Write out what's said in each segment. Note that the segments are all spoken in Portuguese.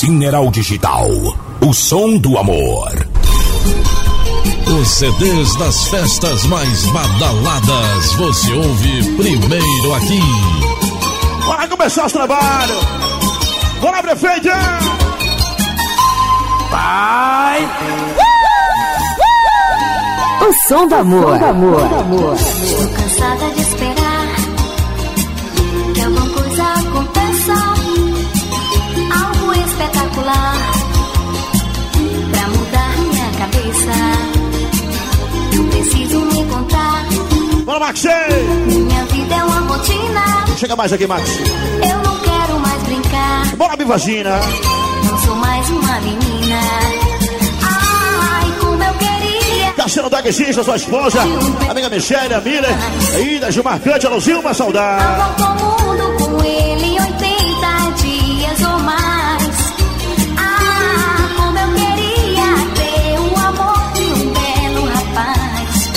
Sineral Digital, o som do amor. Os CDs das festas mais badaladas você ouve primeiro aqui. Bora começar os trabalhos. Bora, prefeito. Vai. O som do amor. Estou cansada de esperar que alguma coisa aconteça, algo espetacular pra mudar minha cabeça. Eu preciso me contar. Bora, Max! Minha vida é uma rotina. Chega mais aqui, Max. Eu não quero mais brincar. Bora, Bivagina. Não sou mais uma menina. Ai, como eu queria. Cassiano da Guexista, sua esposa, amiga Michele, a Miller, ainda Gilmar Cante, Alôzinho, uma saudade. A volta ao mundo com ele 80 dias ou mais. Ah, como eu queria ter o amor de um belo rapaz.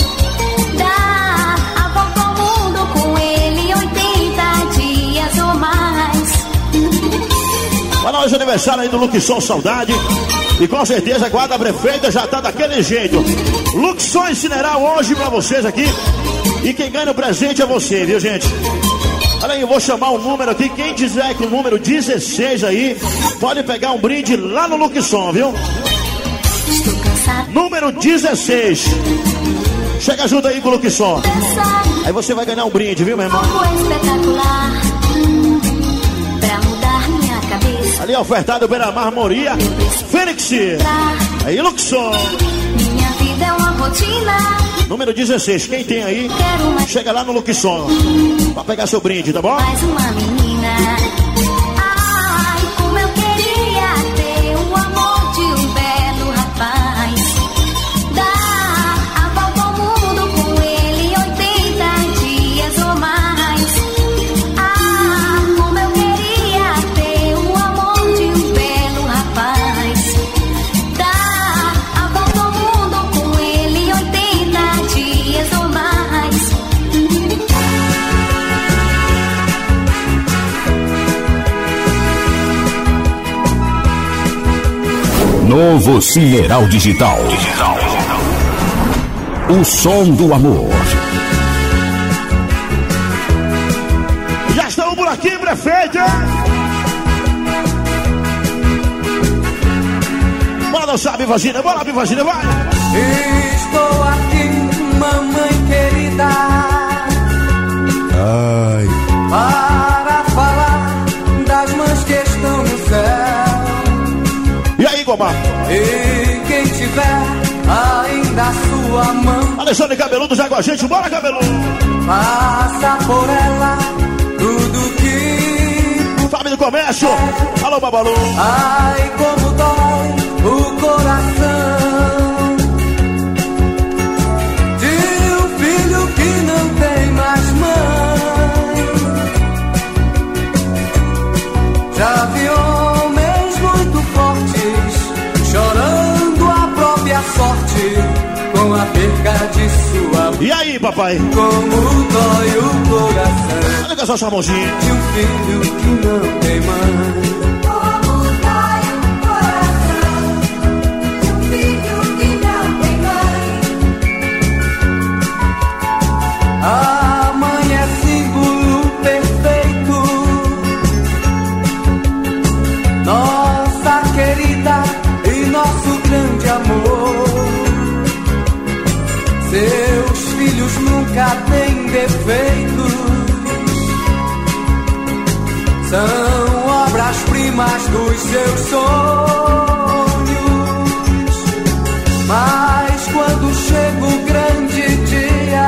Dar a volta ao mundo com ele 80 dias ou mais. Olha hoje aniversário aí do Luxon, saudade. E com certeza a guarda prefeita já tá daquele jeito. Luxon e Cineral hoje pra vocês aqui. E quem ganha o presente é você, viu, gente? Olha aí, eu vou chamar um número aqui. Quem dizer que o número 16 aí, pode pegar um brinde lá no Luxon, viu? Estou cansada. Número 16. Chega junto aí com o Luxon. Aí você vai ganhar um brinde, viu, meu irmão? Algo espetacular pra mudar minha cabeça. Ali ofertado pela Marmoria Fênix. Aí, Luxon. Minha vida é uma rotina. Número 16, quem tem aí, Quero mais. chega lá no Luxon pra pegar seu brinde, tá bom? Mais uma menina. Ai, como eu queria ter o amor de um belo rapaz. Dar a volta ao mundo com ele 80 dias ou mais. Ah, como eu queria ter o amor de um belo rapaz. Dar a volta ao mundo com ele 80 dias ou mais. Novo Sineral Digital. O som do amor. Já estamos por aqui, prefeito. Bora dançar, Bivagina, bora, Bivagina, vai. Estou aqui, mamãe querida, Ai. para falar das mães que estão no céu. E aí, Gomar? E quem tiver ainda a sua mão, Alexandre Cabeludo já com a gente, bora, Cabeludo. passa por ela tudo que... Fábio do Comércio, alô, Babalu. Ai, como dói o coração de um filho que não tem mais mãe. Já vi homens muito fortes chorando a própria sorte com a perca de sua. E aí, papai? Como dói o coração Olha que é só chamozinho. de um filho que não tem mãe. Como dói o coração de um filho que não tem mãe. A mãe é símbolo perfeito, nossa querida e nosso grande amor. Seus filhos nunca têm defeitos, são obras-primas dos seus sonhos. Mas quando chega o grande dia,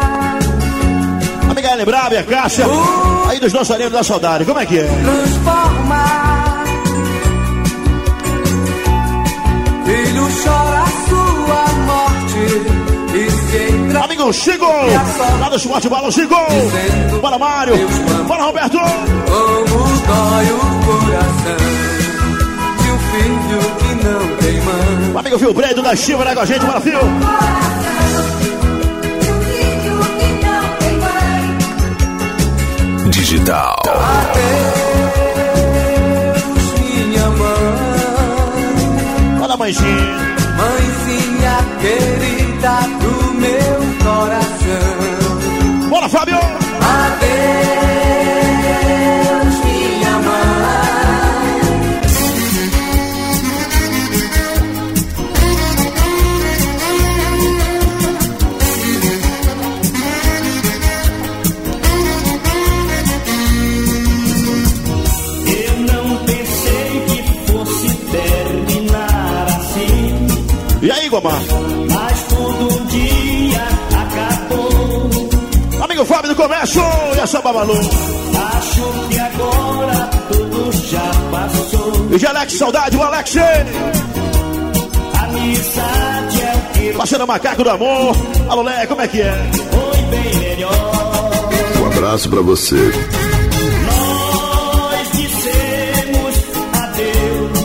Amiga Ellen Brava e a Cássia, aí dos dançarinos da saudade, como é que é? transforma. Filho chora sua morte e se entra. Amigo Chico, lá do Esporte Bola, Chico. Bora, Mário. Bora, Roberto. Como dói o coração de um filho que não tem mãe. O amigo Fio Bredo da Chiva, né, com a gente, bora, Fio. Digital. Adeus, minha mãe. mãezinha. Mãezinha querida do meu coração. Bora, Fábio! Adeus, minha mãe. Eu não pensei que fosse terminar assim. E aí, Gomar? Mas tudo um dia acabou. Amigo Fábio do Comércio e essa Babalu. Acho que agora tudo já passou. E de Alex, saudade, o Alex. Amizade é o que Parceiro Macaco do Amor. Alô, Lé, como é que é? foi bem melhor. Um abraço pra você. Nós dissemos adeus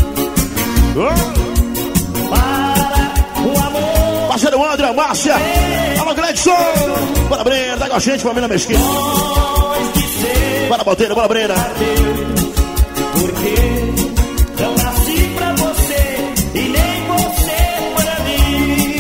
para o amor. Parceiro André, Márcia. Alô, Gledson. Bora, Brena, tá com a gente, família Mesquita. Nós dissemos Bora, Boteiro, bora, Brena. porque não nasci pra você e nem você para mim.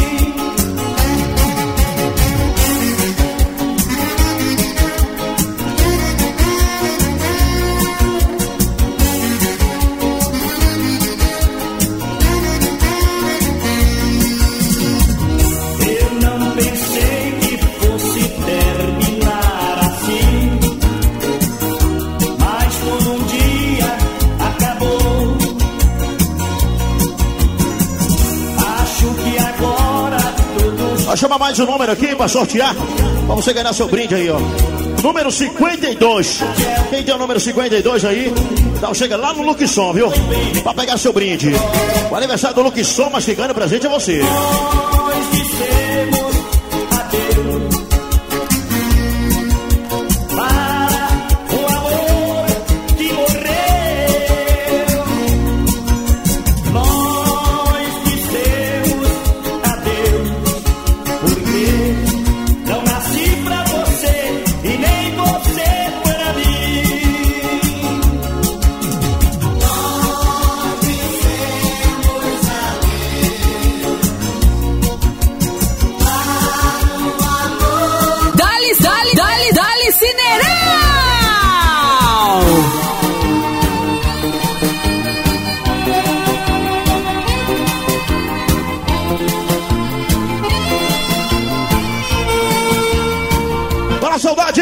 Eu não pensei que fosse terminar assim, mas por um dia acabou. Acho que agora tudo Vou chamar mais um número aqui pra sortear. Pra você ganhar seu brinde aí, ó. Número 52. Quem tem o número 52 aí, então chega lá no Luxon, viu? Pra pegar seu brinde. O aniversário do Luxon, mas quem ganha o presente é você. nós dissemos adeus para o amor que morreu. Nós dissemos adeus porque não nasci pra você e nem você para mim. Dali, Cineirão! Bora, saudade!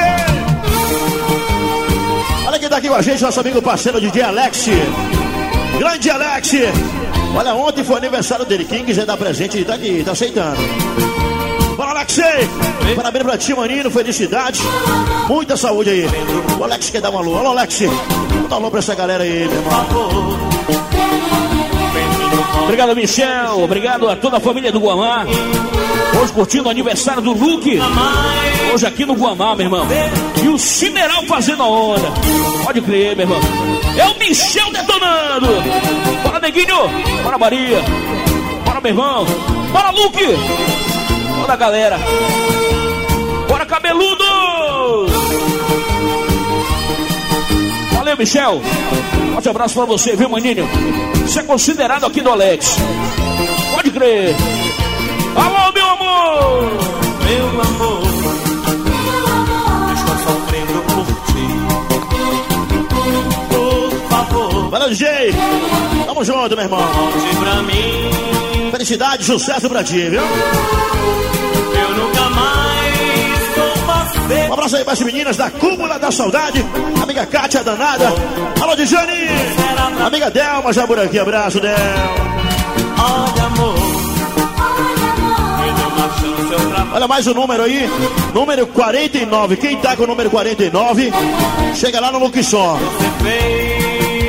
Olha quem tá aqui com a gente, nosso amigo parceiro DJ Alex. Grande Alex! Olha, ontem foi aniversário dele. Quem quiser dar presente, ele tá aqui, tá aceitando. Bora, Alex! Parabéns pra ti, maninho, felicidade. Muita saúde aí. O Alex quer dar um alô. Alô, Alex! Dá um alô pra essa galera aí, meu irmão. Obrigado, Michel. Obrigado a toda a família do Guamá. Hoje curtindo o aniversário do Luke. Hoje aqui no Guamá, meu irmão. E o Cineral fazendo a onda. Pode crer, meu irmão. É o Michel detonando. Bora, Neguinho. Bora, Maria. Bora, meu irmão. Bora, Luke. Bora, galera. Bora, cabeludo. Valeu, Michel. Forte abraço pra você, viu, maninho? Você é considerado aqui do Alex. Pode crer. Alô, meu amor. Meu amor, estou sofrendo por ti. Por favor, Valeu, DJ. Tamo junto, meu irmão. volte pra mim. Felicidade, sucesso pra ti, viu? Eu nunca mais vou fazer. Um abraço aí para as meninas da Cúpula da Saudade. Amiga Kátia danada. Alô, Dijane. Amiga Delma já por aqui. Abraço, Del. Olha, amor, me dê uma chance, eu trabalho. Olha mais um número aí. Número 49. Quem tá com o número 49, chega lá no Luxon. Você fez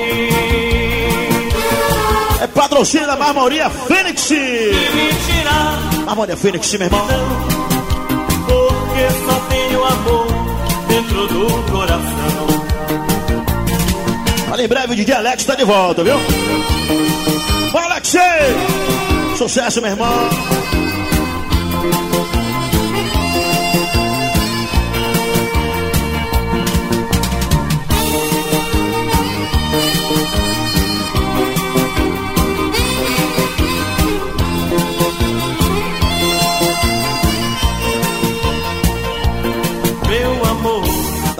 É patrocínio da Marmoria Fênix. me tirar, Marmoria Fênix, meu irmão. porque só tenho amor dentro do coração. Olha, em breve o DJ Alex tá de volta, viu? Bora, Alex! Sucesso, meu irmão.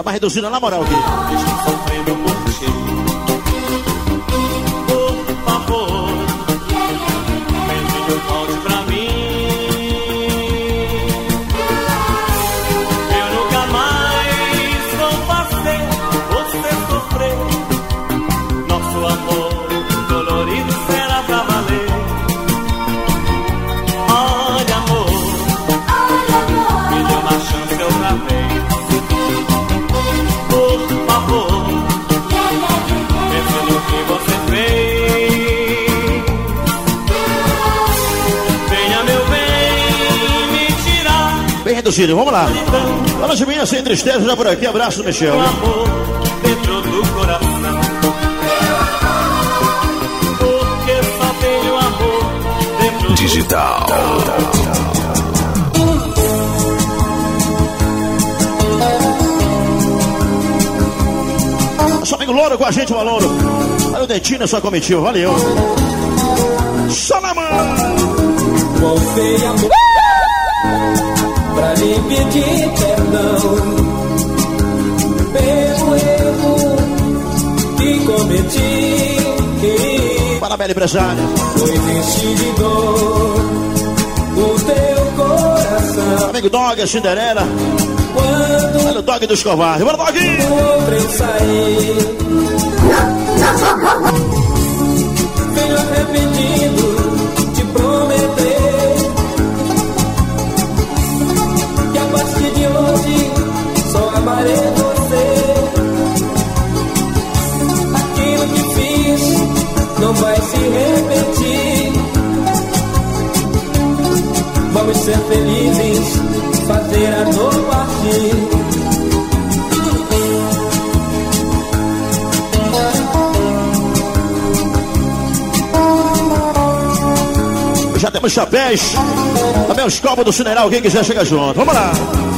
mais reduzida na moral aqui. Estou sofrendo por ti. Por favor, beijinho, volte pra mim. Eu nunca mais vou fazer você sofrer. Nosso amor dolorido será pra valer. Olha, amor, me dê uma chance outra vez. Por favor, pense no que você fez. Venha, meu bem, me tirar. Bem reduzido, vamos lá. Fala de mim, sem tristeza, já por aqui. Abraço, Michel. O amor dentro do coração. Porque só tem o amor dentro Digital. Nosso amigo Louro com a gente, o Louro. Olha o Dentinho na sua comitiva, valeu. Só na mão. Voltei amor pra lhe pedir perdão pelo erro que cometi. Parabéns, empresário. Foi encher de dor o teu coração. Amigo Dog, a Cinderela. Quando Olha o Dog dos covardes. Bora, Dog! comprei sair, venho arrependido de prometer que a partir de hoje só amarei você. Aquilo que fiz não vai se repetir. Vamos ser felizes, fazer a dor partir. Já temos chapéus. Também os copos do Cineral. Quem quiser chega junto. Vamos lá.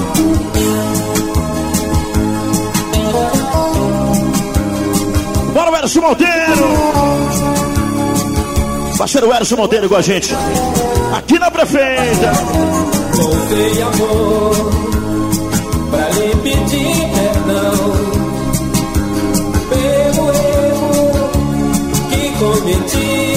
Bora, o Erson Monteiro. Parceiro Erson Monteiro com a gente. Aqui na Prefeita. Voltei, amor, pra lhe pedir perdão pelo erro que cometi.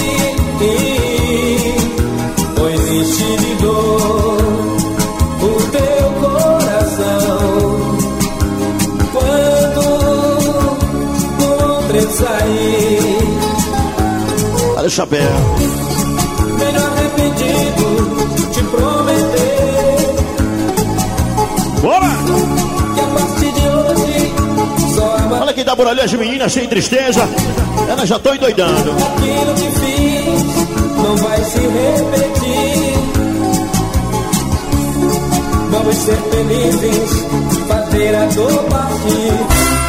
Pois enchi de dor o teu coração quando comprei sair. Olha o chapéu. Venho arrependido de prometer Bora! que a partir de hoje só amarei. Olha quem tá por ali, as meninas sem tristeza. Elas já estão endoidando. Aquilo que fiz não vai se repetir. Vamos ser felizes, fazer a dor partir.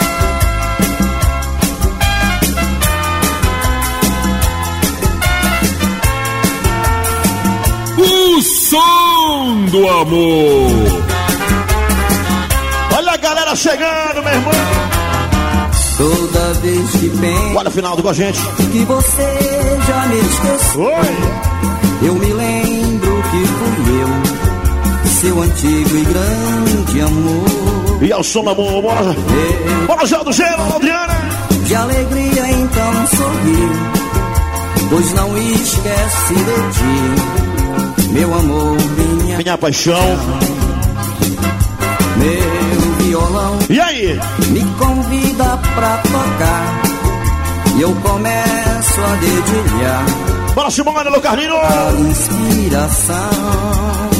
O som do amor. Olha a galera chegando, meu irmão. Toda vez que penso Olha o final com a gente. que você já me esqueceu, Oi! eu me lembro que fui eu, seu antigo e grande amor. E ao som do amor, bora. Bora, Gel do Gelo, Adriana. De alegria então sorri, pois não esquece de ti, meu amor, Minha paixão. meu violão. E aí? Me convida pra tocar e eu começo a dedilhar Bora, Simone, Lu Carlino. a inspiração.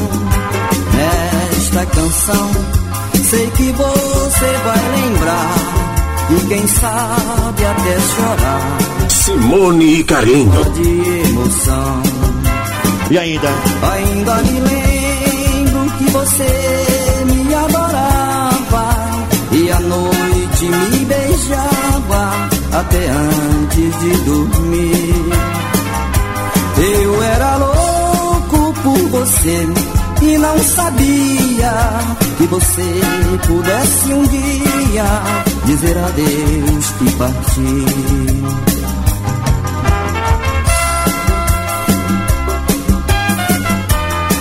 Nesta canção sei que você vai lembrar e quem sabe até chorar Simone e Carinho. de emoção. E ainda? Ainda me lembro que você me adorava e à noite me beijava até antes de dormir. Eu era louco por você e não sabia que você pudesse um dia dizer adeus e partir.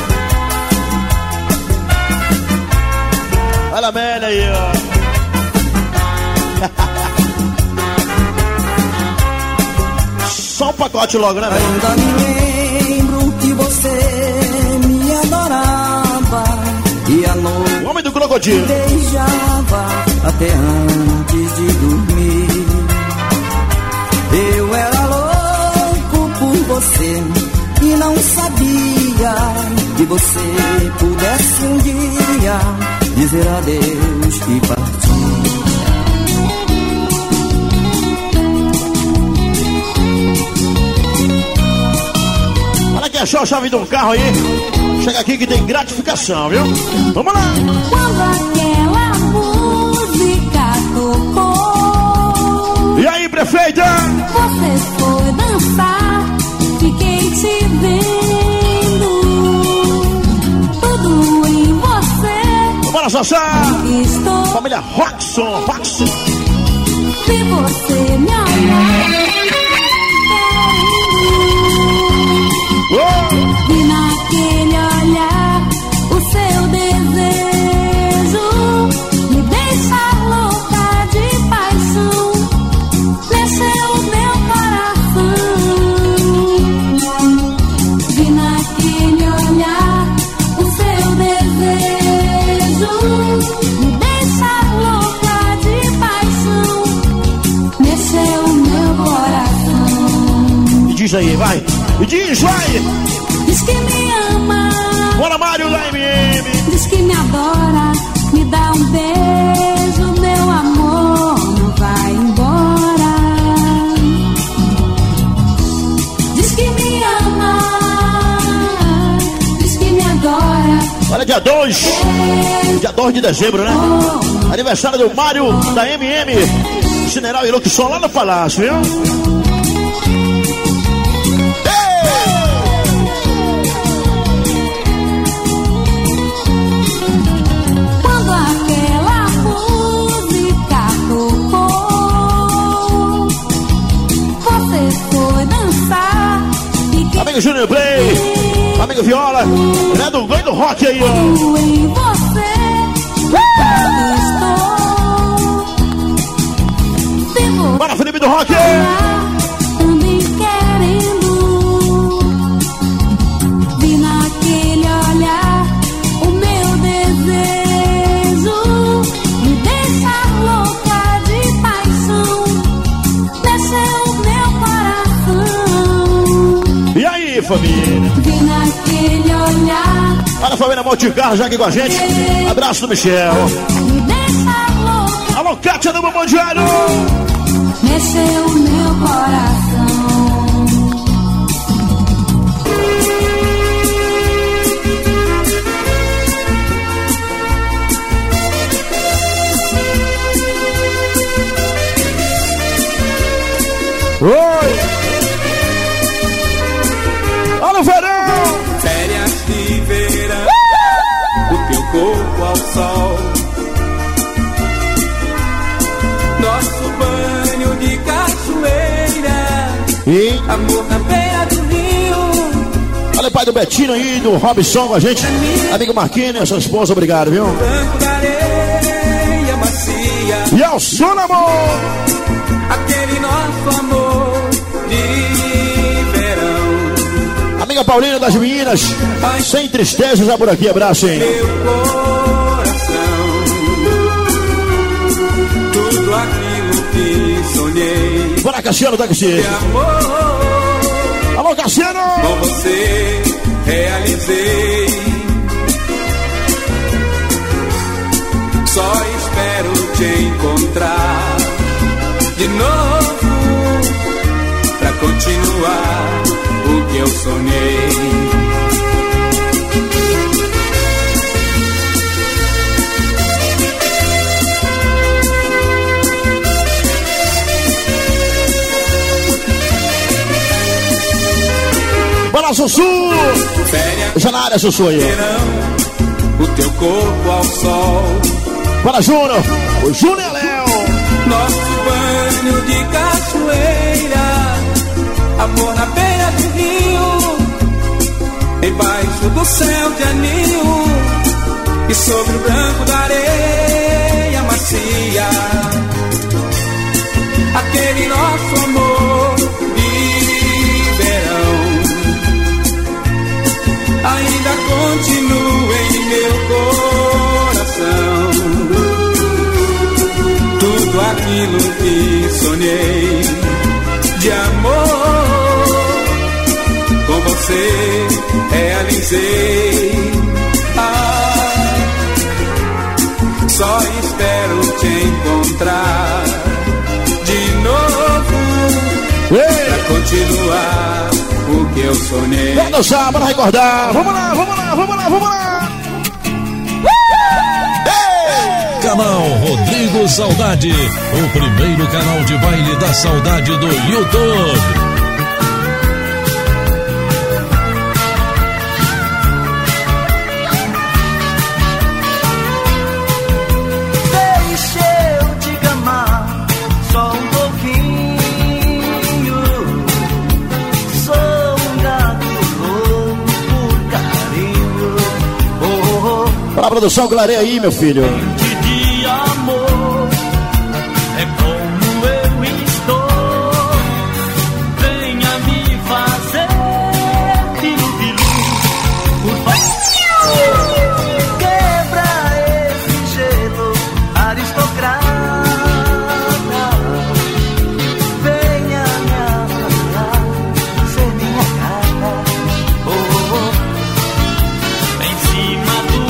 Olha a Amélia aí, ó. Só um pacote logo, né, velho? Ainda me lembro que você me adorava e a noite O homem do crocodilo. beijava até antes de dormir. Eu era louco por você e não sabia que você pudesse um dia dizer adeus e partir. Olha que achou a chave de um carro aí. Chega aqui que tem gratificação, viu? Vamos lá! Quando aquela música tocou, E aí, prefeita? você foi dançar, fiquei te vendo. Tudo em você Bora, Sassá! estou. Família Roxon, Roxon. Se você me olhar, Oh! e naquele olhar o seu desejo me deixa louca de paixão, mexeu o meu coração. Vi naquele olhar o seu desejo me deixa louca de paixão, mexeu o meu coração. Me diz aí, vai! Me diz, vai! Diz que me ama, Bora, Mário da MM! diz que me adora, me dá um beijo, meu amor, não vai embora. Diz que me ama, diz que me adora. Olha, dia 2 de dezembro, né? Aniversário do Mário da MM. General e Luxon lá no Palácio, viu? Quando aquela música tocou, você foi dançar, fiquei Amigo Júnior Play, amigo Viola, é do Goi do Rock aí, ó. em você. Estou. Se você Bora, Felipe do Rock! também querendo, vi naquele olhar o meu desejo me deixa louca de paixão, mexeu o meu coração. E aí, família? Vi naquele olhar Olha a família Montecarlo já aqui com a gente. Abraço do Michel. me deixa louca, Alô, Kátia do Mamão Diário! mexeu o meu coração. Oi! Olha o verão! Férias de verão, o teu corpo ao sol, nosso banho de cachoeira, E amor na beira do rio, olha o pai do Betinho aí, do Robson com a gente. Amigo Marquinhos, sua esposa, obrigado, viu? branco da areia macia, E ao som, amor! aquele nosso amor de verão. Amiga Paulina das meninas, sem tristeza já por aqui, abraço, hein? Meu coração, tudo aquilo que sonhei Bora, Cassiano, tá de aqui. amor, Alô, Cassiano! com você realizei. Só espero te encontrar de novo pra continuar o que eu sonhei. Bora, Sussu! Férias Já na área, Sussu aí. verão, o teu corpo ao sol, Bora, Júnior! O Júnior é Léo! nosso banho de cachoeira, amor na beira do rio, embaixo do céu de anil e sobre o branco da areia macia, aquele nosso amor de aquilo que sonhei de amor. Com você realizei. Só espero te encontrar de novo pra continuar o que eu sonhei. Vamos dançar, bora recordar. Vamos lá, vamos lá, vamos lá, vamos lá. Canal Rodrigo Saudade, o primeiro canal de baile da saudade do YouTube. Para a produção, clareia aí, meu filho. De amor, é como eu estou. Venha me fazer pilu-pilu, por favor. Quebra esse gelo aristocrata. Venha me amarrar, ser minha cara. Oh, oh, oh. Em cima do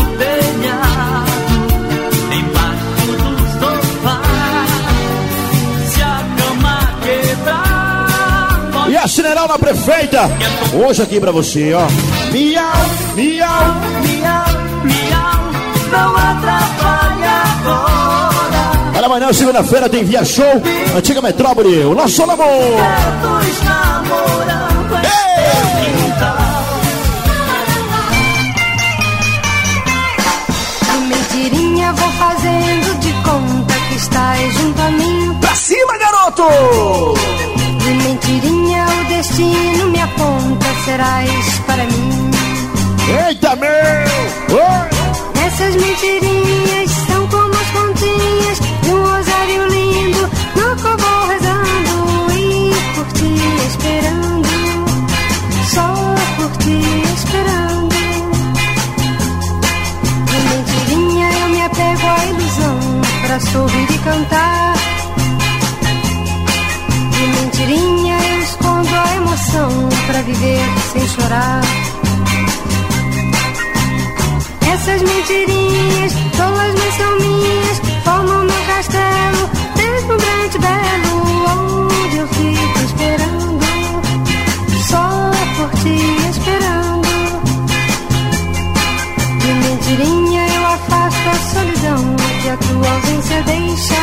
e a Cineral na Prefeita, hoje aqui pra você, ó. Miau, miau, miau, miau, não atrapalha agora. Para amanhã, segunda-feira, tem Via Show, Antiga Metrópole, o nosso amor. Certos namorando em seu quintal. De mentirinha vou fazendo de conta que estás junto a mim. Pra cima, garoto! De mentirinha o destino me aponta, serás para mim. Eita, meu! Oi! Essas mentirinhas são como as pontinhas de um rosário lindo, no qual vou rezando e por ti esperando, só por ti esperando. De mentirinha eu me apego à ilusão pra sorrir e cantar. De mentirinha eu escondo a emoção pra viver sem chorar. Essas mentirinhas, todas mas são minhas, formam meu castelo, deslumbrante belo, onde eu fico esperando, só por ti esperando. De mentirinha eu afasto a solidão que a tua ausência deixa.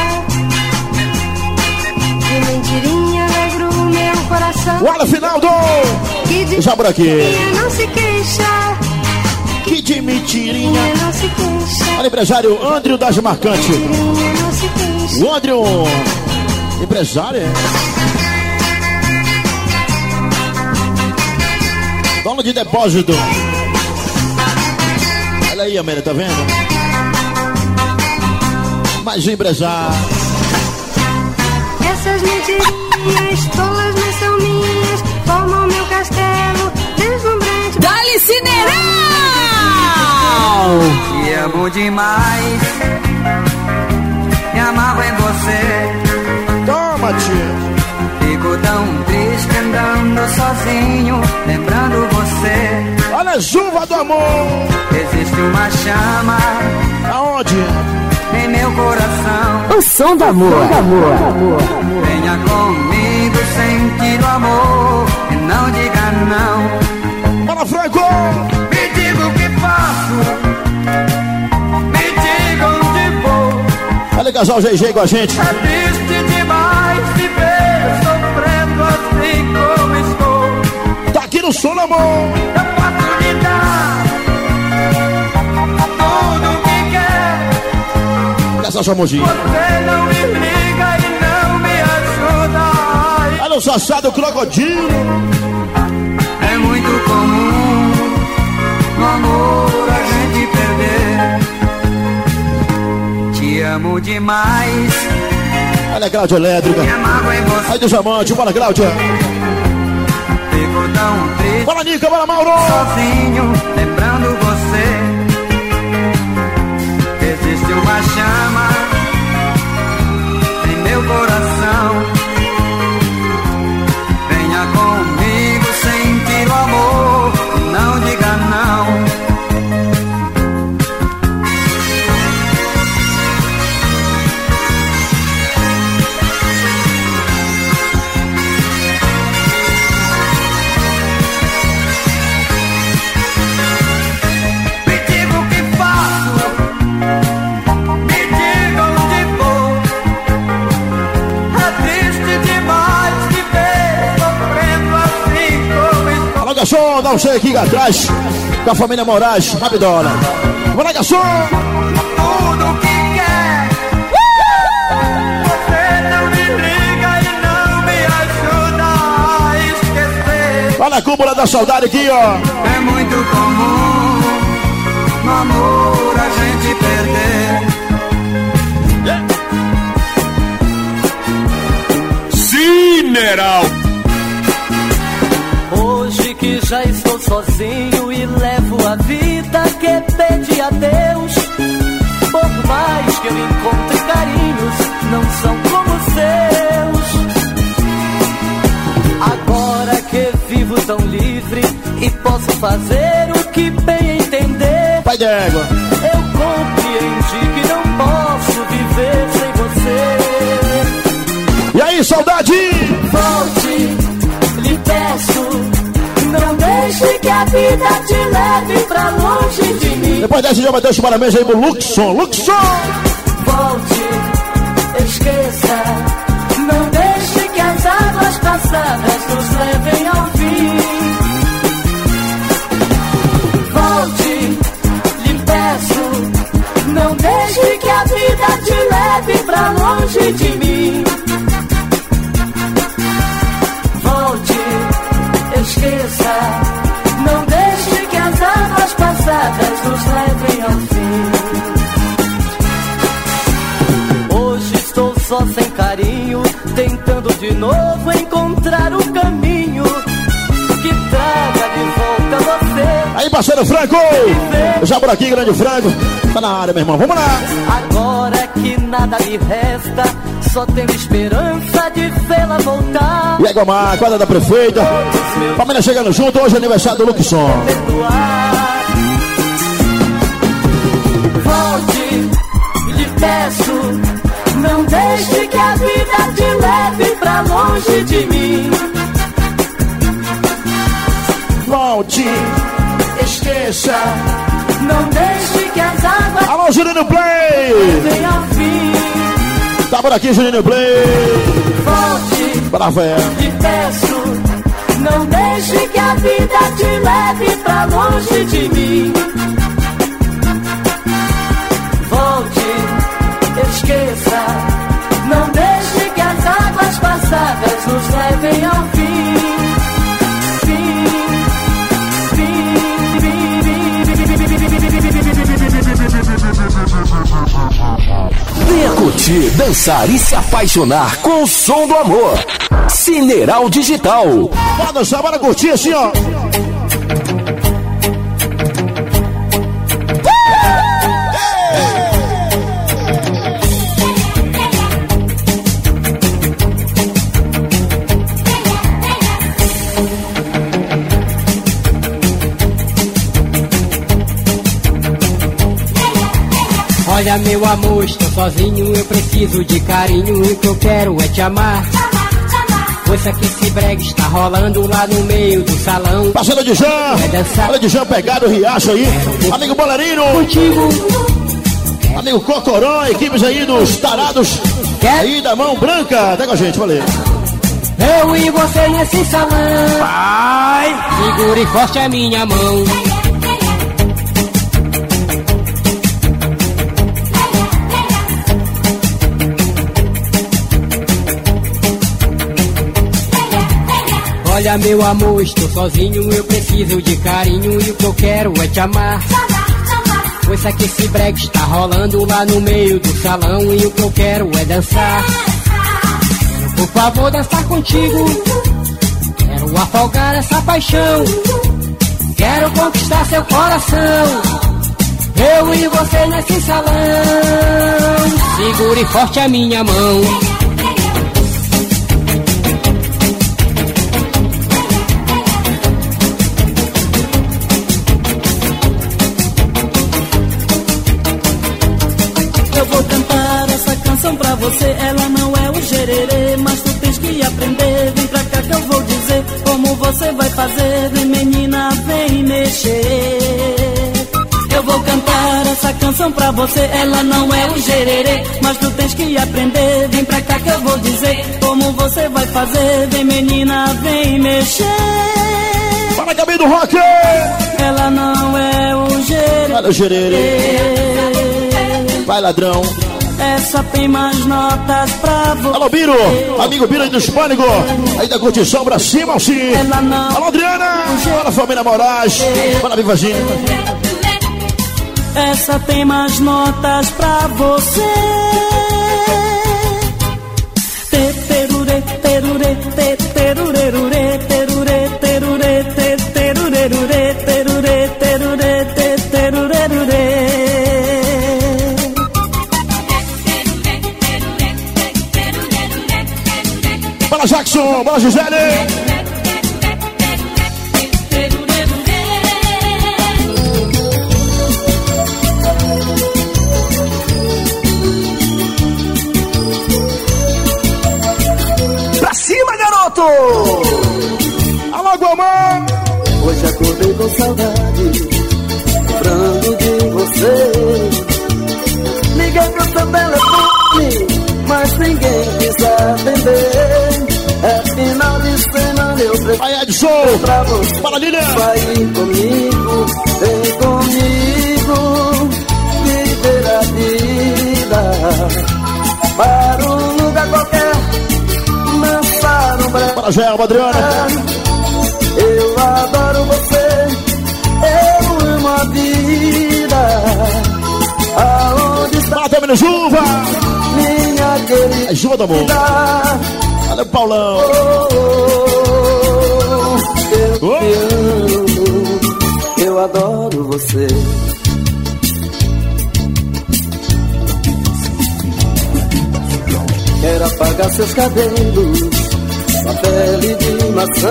De mentirinha alegro o meu coração. Olha o final do... Já por aqui. Não se queixa. Que de mentirinha. Não se queixa. Olha o empresário Andrew das Marcantes. Não se queixa. O Andrew, empresário, é? Dono de depósito. Olha aí, Amélia, tá vendo? Mais um empresário. Essas mentirinhas, todas mas são minhas, formam meu castelo, deslumbrante. Dá-lhe Cineral! Te amo demais, me amarro em você. Toma, tia. Fico tão triste andando sozinho, lembrando você. Olha a chuva do amor. Existe uma chama. Aonde? Em meu coração. O som do amor. Venha comigo sentir o amor e não diga não. Fala, Franco! Me diga o que faço, me diga onde vou. Olha o casal GG com a gente. É triste demais me ver sofrendo assim como estou. Tá aqui no som do amor. Eu posso lhe dar tudo o que quer. Essa sua mãozinha. Você não me liga e não me ajuda. Olha o Sassá do Crocodilo. É muito comum no amor a gente perder. Te amo demais. Olha a Cláudia Elétrica. Me amarro em você. Aí do Jamante, bora, Cláudia. Fico tão triste. Bora, Nica, bora, Mauro. Sozinho, lembrando você. Existe uma chama em meu meu coração. Venha comigo sentir o amor, não diga não. Garçom, dá um cheio aqui atrás com a família Moraes, rapidona. Vamos lá, garçom! Tudo que quer. Você não me liga e não me ajuda a esquecer. Olha a cúpula da saudade aqui, ó. É muito comum no amor a gente perder. Cineral. Hoje que já estou sozinho e levo a vida que pedi a Deus, por mais que eu encontre carinhos, não são como os seus. Agora que vivo tão livre e posso fazer o que bem entender, Pai d'égua, eu compreendi que não posso viver sem você. E aí, saudade? Volte, lhe peço, não deixe que a vida te leve pra longe de mim. Depois dessa, já bateu os parabéns aí pro Luxon. Volte, esqueça, não deixe que as águas passadas nos levem ao fim. Volte, lhe peço, não deixe que a vida te leve pra longe de mim. Esqueça, não deixe que as águas passadas nos levem ao fim. Hoje estou só sem carinho, tentando de novo encontrar o caminho que traga de volta você. Aí, parceiro Franco! Já por aqui, grande Franco. Tá na área, meu irmão. Vamos lá! Agora que nada me resta, só tenho esperança de vê-la voltar. E aí, Gomar, quadra da prefeita. Família chegando junto, hoje é aniversário do Luxon. Volte, lhe peço, não deixe que a vida te leve pra longe de mim. Volte, esqueça, não deixe que as águas. Alô, Juninho Play! Levem ao fim. Tá por aqui, Juninho Play! Volte, Rafael, lhe peço, não deixe que a vida te leve pra longe de mim. Volte, esqueça, não deixe que as águas passadas nos levem ao fim. Venha curtir, dançar e se apaixonar com o som do amor. Cineral Digital. bora dançar, bora curtir assim, ó. Olha meu amor, estou sozinho, eu preciso de carinho e o que eu quero é te amar. Pois aqui esse brega está rolando lá no meio do salão. Parceiro de Jean, olha de Jean pegado o Riacho aí. Amigo Bolerino, contigo. Amigo Cocoró, equipes aí dos tarados aí da mão branca. Tá com a gente, valeu. Eu e você nesse salão. Vai! Segure forte a minha mão. Olha meu amor, estou sozinho, eu preciso de carinho e o que eu quero é te amar. Pois aqui esse brega está rolando lá no meio do salão e o que eu quero é dançar. Quero por favor dançar contigo, quero afogar essa paixão, quero conquistar seu coração. Eu e você nesse salão, segure forte a minha mão. você, ela não é o gererê, mas tu tens que aprender. Vem pra cá que eu vou dizer como você vai fazer. Vem menina, vem mexer. Eu vou cantar essa canção pra você, ela não é o gererê, mas tu tens que aprender. Vem pra cá que eu vou dizer como você vai fazer. Vem menina, vem mexer. Fala, caminho do rock! Ela não é o gererê. Olha o gererê. Vai, ladrão. Essa tem mais notas pra você. Alô, Biro, amigo Biro aí do Hispânico, aí da curtição pra cima, assim. Ela não. Alô, Adriana, fala, família Moraes, fala, Vivazinho. Essa tem mais notas pra você. Terurê, terurê, terurê, terurê, terurê, terurê, terurê, terurê, terurê. Bora, Jackson, bora, Gisele. Pra cima, garoto! Alô, Guamã! Hoje acordei com saudade, lembrando de você. Liguei pro seu telefone, mas ninguém quis atender. É final de semana, eu preciso. Aí, Edson! Pra você. Fala, Lilian! Vai comigo, vem comigo, viver a vida. Para um lugar qualquer, dançar um breve. Fala, Gelba, Adriana! Eu adoro você, eu amo a vida. Aonde está? Fala, Tâmino Juva! Minha querida. É Juva do amor! Valeu, Paulão! Eu te amo, eu adoro você. Quero apagar seus cabelos, sua pele de maçã.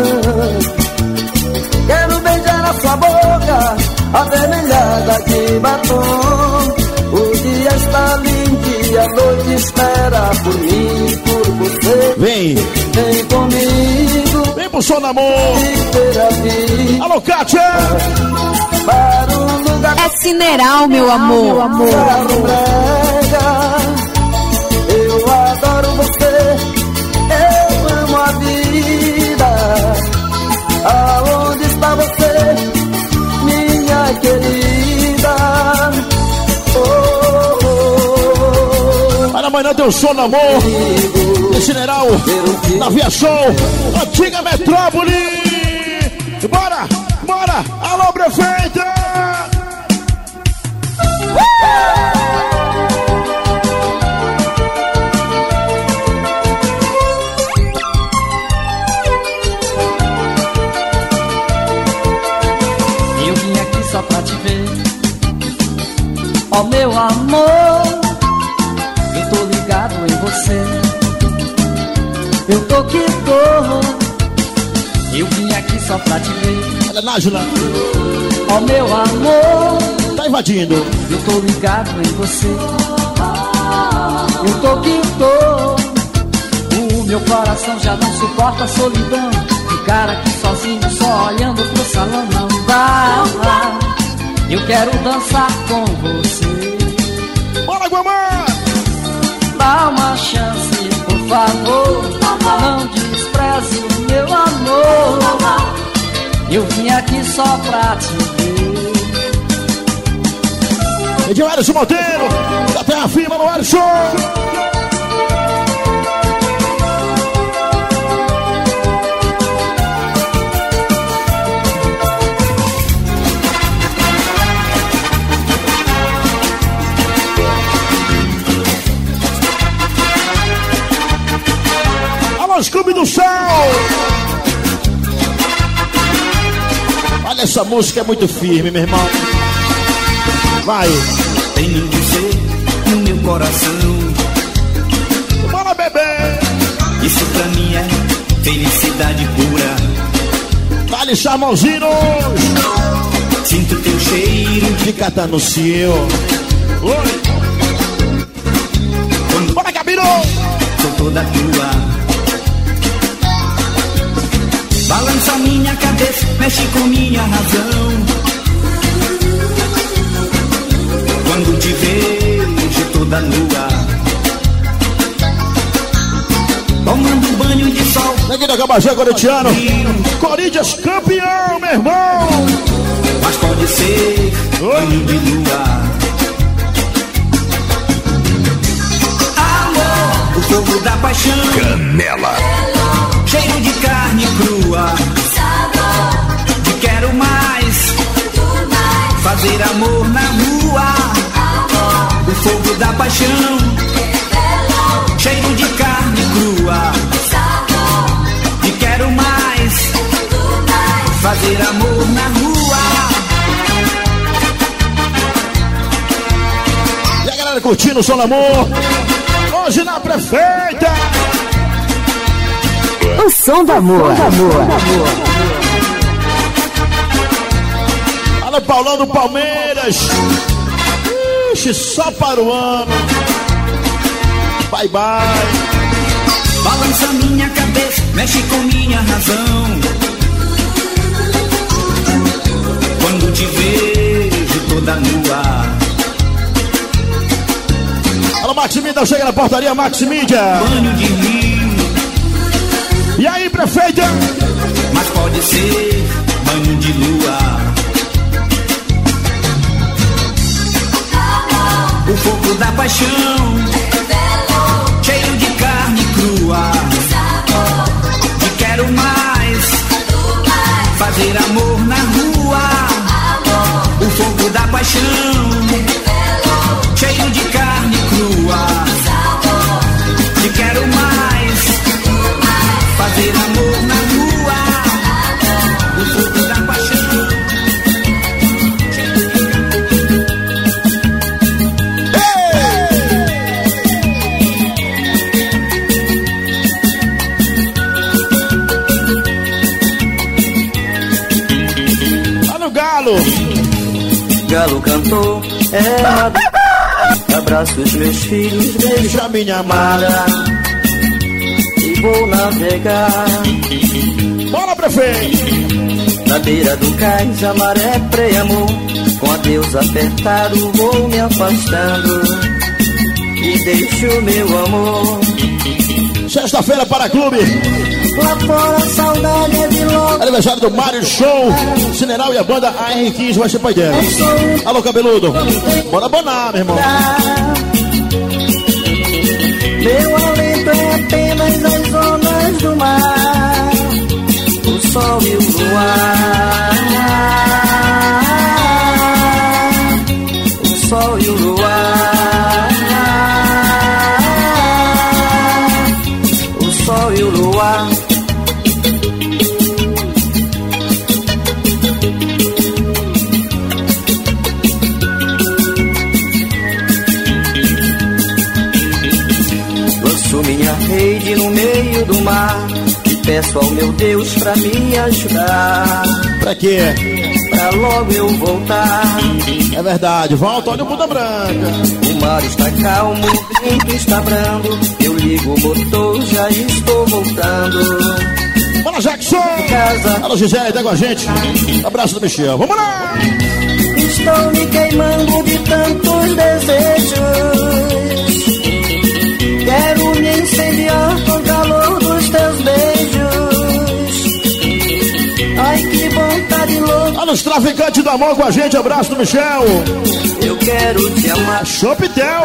Quero beijar a sua boca, avermelhada de batom. O dia está lindo e a noite espera por mim e por você. Vem! Vem comigo, vem pro som do amor! Alô, Kátia! Para um lugar. É Cineral, meu amor. Eu adoro você, eu amo a vida. Aonde está você, minha querida? Para amanhã tem o som do amor. Esse general na Via Show, antiga metrópole. Bora, bora, alô, prefeita! Eu vim aqui só pra te ver, ó meu amor. Eu tô ligado em você, eu tô que tô. Eu vim aqui só pra te ver. Olha, Nájula. Ó meu amor, tá invadindo. Eu tô ligado em você, eu tô que tô. O meu coração já não suporta a solidão. Ficar aqui sozinho, só olhando pro salão não dá. Eu quero dançar com você. Bora, Guamã! Dá uma chance, por favor. Não despreze o meu amor. Eu vim aqui só pra te ver. Edilson Monteiro, da Terra Firma no Alisson. Alô, Clube do Sol. Olha, essa música é muito firme, meu irmão. Vai. Tenho você no meu coração. Bora, bebê. Isso pra mim é felicidade pura. Vale, charmosinhos. Sinto teu cheiro de catar no cielo. Oi. Bora, Gabiru! Sou toda tua. Balança minha cabeça, mexe com minha razão. Quando te vejo toda nua, tomando banho de sol. Neguinho Cabajé, corintiano. Corinthians campeão, meu irmão. Mas pode ser banho de lua. Amor, o fogo da paixão. Canela. Cheiro de carne crua. Sabor. Te quero mais. Fazer amor na rua. Amor. O fogo da paixão. Cheiro de carne crua. Sabor. Te quero mais. Fazer amor na rua. E a galera curtindo o Som do Amor. Hoje na Prefeita. O Som do Amor. Alô, Paulão do Palmeiras. Ixi, só para o ano. Bye, bye. Balança minha cabeça, mexe com minha razão. Quando te vejo toda nua. Alô, Maximídia, chega na portaria, Maximídia. Banho de rio. E aí, prefeita? Mas pode ser banho de lua. O fogo da paixão. Cheiro de carne crua. Te quero mais. Fazer amor na rua. O fogo da paixão. Cheiro de carne crua. Te quero mais. Fazer amor na rua. O fogo da paixão. Galo cantou, abraço os meus filhos, beijo a minha amada e vou navegar. Bora, prefeito! Na beira do cais, a maré preamou, com adeus apertado vou me afastando e deixo meu amor. Sexta-feira para clube. Lá fora a saudade é de louco. Aniversário do Mário Show. Cineral e a banda AR15 vai ser pai dela. Alô, cabeludo. Bora abonar, meu irmão. Meu alento é apenas as ondas do mar, o sol e o luar. O sol e o luar. O sol e o luar. Minha rede no meio do mar e peço ao meu Deus pra me ajudar. Pra quê? Pra logo eu voltar. É verdade, volta, olha o Buda Branca. O mar está calmo, o vento está brando. Eu ligo o motor, já estou voltando. Bora, Jackson! Casa. Alô, Gisele, tá com a gente. Abraço do Michel, vamos lá! Estou me queimando de tantos desejos. Quero me incendiar com o calor dos teus beijos. Ai, que vontade louca. Olha os traficantes do amor com a gente, abraço do Michel. Eu quero te amar. Chopitel.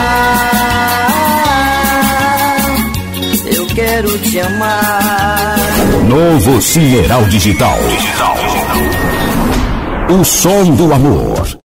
Eu quero te amar. Novo Cineral Digital. O som do amor.